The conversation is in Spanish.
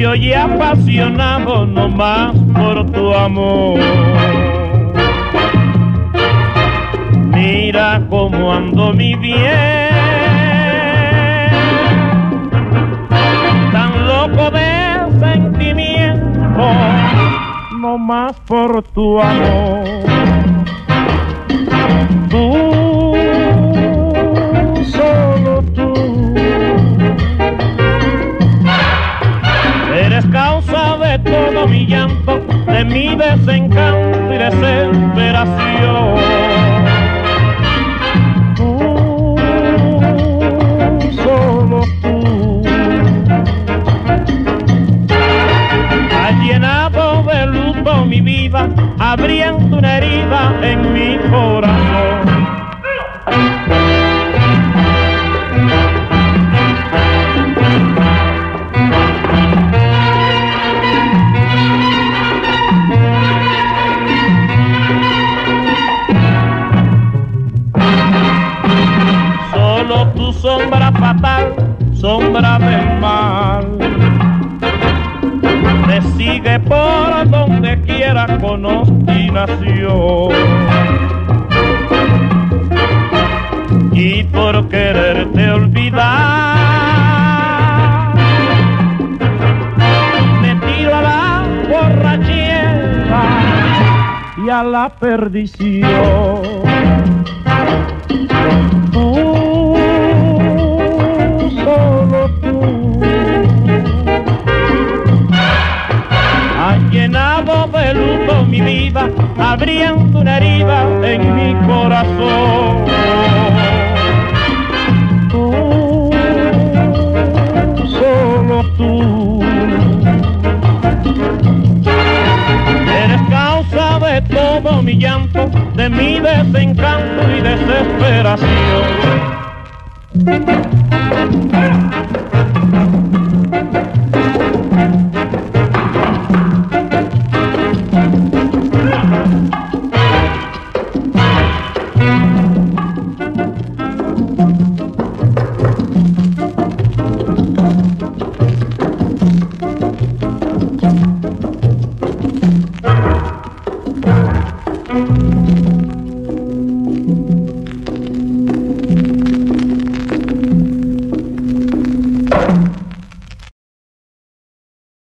borracho y apasionado no más por tu amor. Mira cómo ando mi bien, tan loco de sentimiento, no más por tu amor. Tú, solo tú, eres causa de todo mi llanto, de mi desencanto y desesperación. Tú, solo tú, has llenado de luto mi vida, abriendo una herida en mi corazón. Solo tu sombra fatal, sombra del mal, me sigue por donde quiera con obstinación. Y por quererte olvidar, me tiro a la borrachera y a la perdición. Tú, solo tú, has llenado de luto mi vida, abriendo una herida en mi corazón. Tú, solo tú, eres causa de todo mi llanto, de mi desencanto y desesperación.